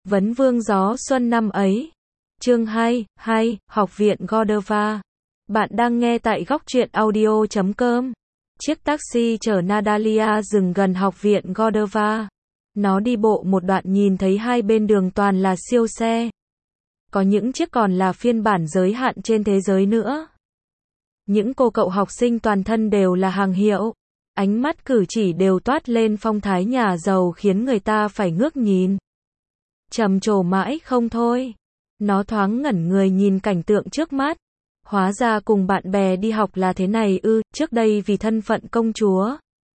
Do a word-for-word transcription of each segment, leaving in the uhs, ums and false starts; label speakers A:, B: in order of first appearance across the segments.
A: Vấn vương gió xuân năm ấy. Chương hai, hai, Học viện Gordova. Bạn đang nghe tại góc truyện audio chấm com. Chiếc taxi chở Natalia dừng gần học viện Gordova. Nó đi bộ một đoạn nhìn thấy hai bên đường toàn là siêu xe. Có những chiếc còn là phiên bản giới hạn trên thế giới nữa. Những cô cậu học sinh toàn thân đều là hàng hiệu. Ánh mắt cử chỉ đều toát lên phong thái nhà giàu khiến người ta phải ngước nhìn. Trầm trồ mãi không thôi. Nó thoáng ngẩn người nhìn cảnh tượng trước mắt. Hóa ra cùng bạn bè đi học là thế này ư, trước đây vì thân phận công chúa.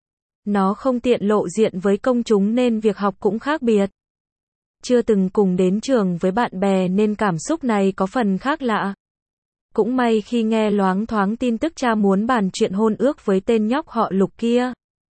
A: Nó không tiện lộ diện với công chúng nên việc học cũng khác biệt. Chưa từng cùng đến trường với bạn bè nên cảm xúc này có phần khác lạ. Cũng may khi nghe loáng thoáng tin tức cha muốn bàn chuyện hôn ước với tên nhóc họ Lục kia.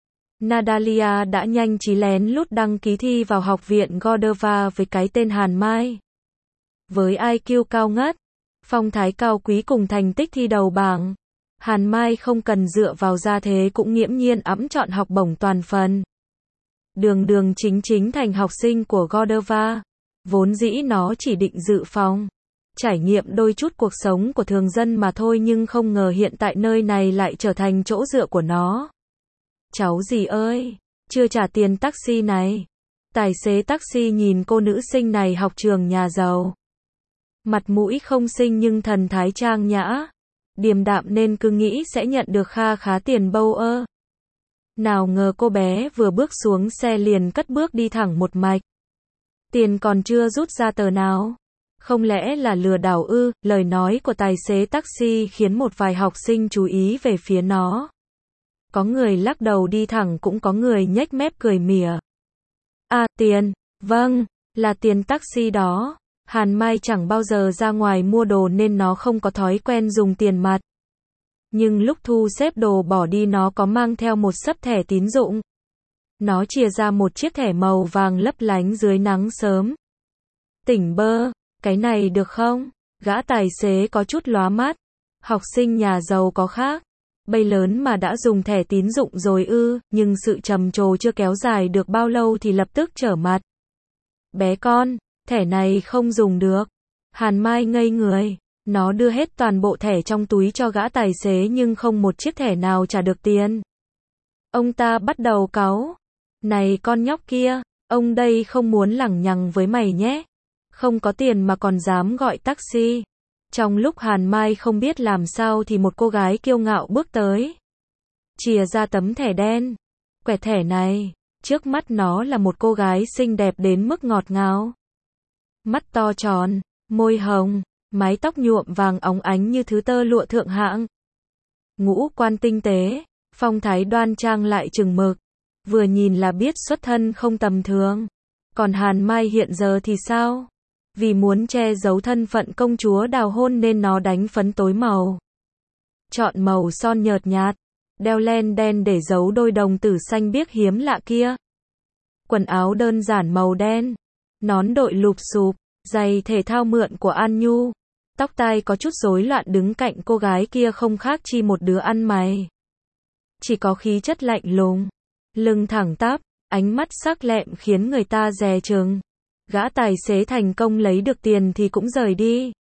A: Natalia đã nhanh trí lén lút đăng ký thi vào học viện Gordova với cái tên Hàn Mai. Với i kiu cao ngất, phong thái cao quý cùng thành tích thi đầu bảng, Hàn Mai không cần dựa vào gia thế cũng nghiễm nhiên ẵm chọn học bổng toàn phần. Đường đường chính chính thành học sinh của Gordova. Vốn dĩ nó chỉ định dự phòng, trải nghiệm đôi chút cuộc sống của thường dân mà thôi, nhưng không ngờ hiện tại nơi này lại trở thành chỗ dựa của nó. Cháu gì ơi, chưa trả tiền taxi này. Tài xế taxi nhìn cô nữ sinh này học trường nhà giàu. Mặt mũi không xinh nhưng thần thái trang nhã, điềm đạm nên cứ nghĩ sẽ nhận được kha khá tiền bâu ơ. Nào ngờ cô bé vừa bước xuống xe liền cất bước đi thẳng một mạch. Tiền còn chưa rút ra tờ nào. Không lẽ là lừa đảo ư? Lời nói của tài xế taxi khiến một vài học sinh chú ý về phía nó. Có người lắc đầu đi thẳng, cũng có người nhếch mép cười mỉa. À, tiền, vâng, là tiền taxi đó. Hàn Mai chẳng bao giờ ra ngoài mua đồ nên nó không có thói quen dùng tiền mặt. Nhưng lúc thu xếp đồ bỏ đi nó có mang theo một xấp thẻ tín dụng. Nó chìa ra một chiếc thẻ màu vàng lấp lánh dưới nắng sớm. Tỉnh bơ, cái này được không? Gã tài xế có chút lóa mắt. Học sinh nhà giàu có khác. Bây lớn mà đã dùng thẻ tín dụng rồi ư, nhưng sự trầm trồ chưa kéo dài được bao lâu thì lập tức trở mặt. Bé con, thẻ này không dùng được. Hàn Mai ngây người. Nó đưa hết toàn bộ thẻ trong túi cho gã tài xế nhưng không một chiếc thẻ nào trả được tiền. Ông ta bắt đầu cáu. Này con nhóc kia, ông đây không muốn lằng nhằng với mày nhé. Không có tiền mà còn dám gọi taxi. Trong lúc Hàn Mai không biết làm sao thì một cô gái kiêu ngạo bước tới. Chìa ra tấm thẻ đen. Quẹt thẻ này. Trước mắt nó là một cô gái xinh đẹp đến mức ngọt ngào. Mắt to tròn, môi hồng, mái tóc nhuộm vàng óng ánh như thứ tơ lụa thượng hạng. Ngũ quan tinh tế, phong thái đoan trang lại chừng mực. Vừa nhìn là biết xuất thân không tầm thường. Còn Hàn Mai hiện giờ thì sao? Vì muốn che giấu thân phận công chúa đào hôn nên nó đánh phấn tối màu. Chọn màu son nhợt nhạt, đeo len đen để giấu đôi đồng tử xanh biếc hiếm lạ kia. Quần áo đơn giản màu đen, nón đội lụp xụp, giày thể thao mượn của An Nhu. Tóc tai có chút rối loạn đứng cạnh cô gái kia không khác chi một đứa ăn mày. Chỉ có khí chất lạnh lùng, lưng thẳng tắp, ánh mắt sắc lẹm khiến người ta dè chừng. Gã tài xế thành công lấy được tiền thì cũng rời đi.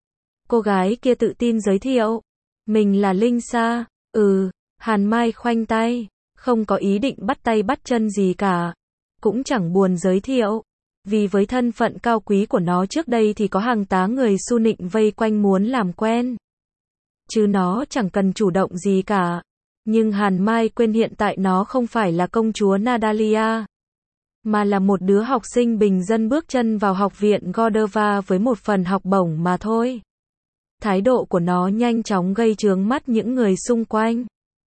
A: Cô gái kia tự tin giới thiệu. Mình là Linh Sa. Ừ, Hàn Mai khoanh tay. Không có ý định bắt tay bắt chân gì cả. Cũng chẳng buồn giới thiệu. Vì với thân phận cao quý của nó trước đây thì có hàng tá người su nịnh vây quanh muốn làm quen. Chứ nó chẳng cần chủ động gì cả. Nhưng Hàn Mai quên hiện tại nó không phải là công chúa Natalia. Mà là một đứa học sinh bình dân bước chân vào học viện Gordova với một phần học bổng mà thôi. Thái độ của nó nhanh chóng gây chướng mắt những người xung quanh.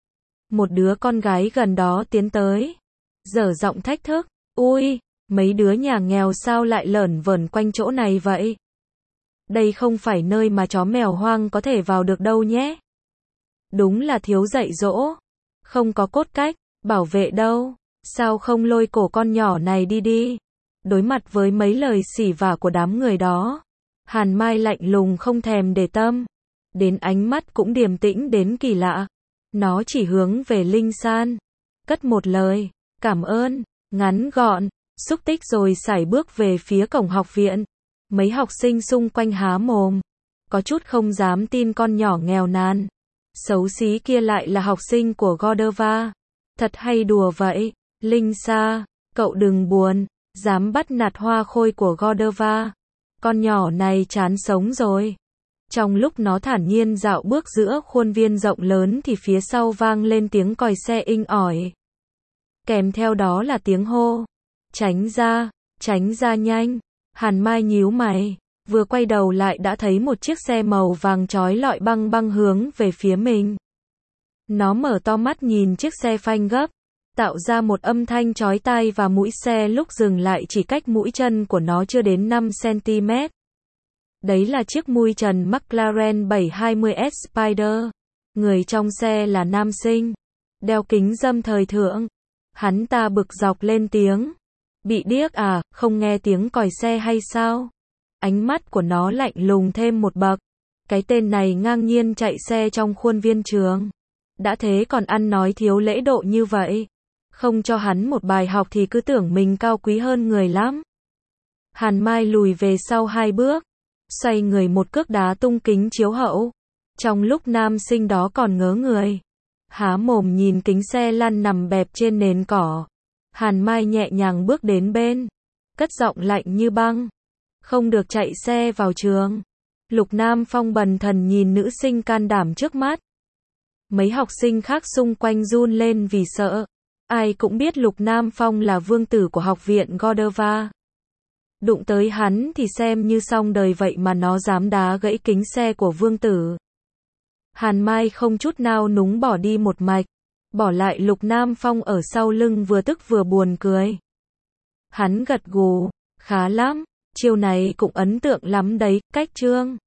A: Một đứa con gái gần đó tiến tới, dở giọng thách thức. Ui, mấy đứa nhà nghèo sao lại lởn vởn quanh chỗ này vậy? Đây không phải nơi mà chó mèo hoang có thể vào được đâu nhé. Đúng là thiếu dạy dỗ. Không có cốt cách, bảo vệ đâu. Sao không lôi cổ con nhỏ này đi đi? Đối mặt với mấy lời xỉ vả của đám người đó, Hàn Mai lạnh lùng không thèm để tâm. Đến ánh mắt cũng điềm tĩnh đến kỳ lạ. Nó chỉ hướng về Linh San. Cất một lời, cảm ơn, ngắn gọn, xúc tích rồi sải bước về phía cổng học viện. Mấy học sinh xung quanh há mồm, có chút không dám tin con nhỏ nghèo nàn, xấu xí kia lại là học sinh của Gordova. Thật hay đùa vậy, Linh Sa, cậu đừng buồn, dám bắt nạt hoa khôi của Gordova. Con nhỏ này chán sống rồi. Trong lúc nó thản nhiên dạo bước giữa khuôn viên rộng lớn thì phía sau vang lên tiếng còi xe inh ỏi. Kèm theo đó là tiếng hô. Tránh ra, tránh ra nhanh. Hàn Mai nhíu mày, vừa quay đầu lại đã thấy một chiếc xe màu vàng chói lọi băng băng hướng về phía mình. Nó mở to mắt nhìn chiếc xe phanh gấp, tạo ra một âm thanh chói tai và mũi xe lúc dừng lại chỉ cách mũi chân của nó chưa đến năm xăng-ti-mét. Đấy là chiếc mui trần McLaren bảy hai mươi S Spider. Người trong xe là nam sinh, đeo kính râm thời thượng. Hắn ta bực dọc lên tiếng. Bị điếc à, không nghe tiếng còi xe hay sao? Ánh mắt của nó lạnh lùng thêm một bậc. Cái tên này ngang nhiên chạy xe trong khuôn viên trường. Đã thế còn ăn nói thiếu lễ độ như vậy. Không cho hắn một bài học thì cứ tưởng mình cao quý hơn người lắm. Hàn Mai lùi về sau hai bước, xoay người một cước đá tung kính chiếu hậu. Trong lúc nam sinh đó còn ngớ người, há mồm nhìn kính xe lăn nằm bẹp trên nền cỏ, Hàn Mai nhẹ nhàng bước đến bên, cất giọng lạnh như băng. Không được chạy xe vào trường. Lục Nam Phong bần thần nhìn nữ sinh can đảm trước mắt. Mấy học sinh khác xung quanh run lên vì sợ. Ai cũng biết Lục Nam Phong là vương tử của học viện Gordova. Đụng tới hắn thì xem như xong đời vậy mà nó dám đá gãy kính xe của vương tử. Hàn Mai không chút nào núng bỏ đi một mạch, bỏ lại Lục Nam Phong ở sau lưng vừa tức vừa buồn cười. Hắn gật gù, khá lắm, chiêu này cũng ấn tượng lắm đấy, cách trương.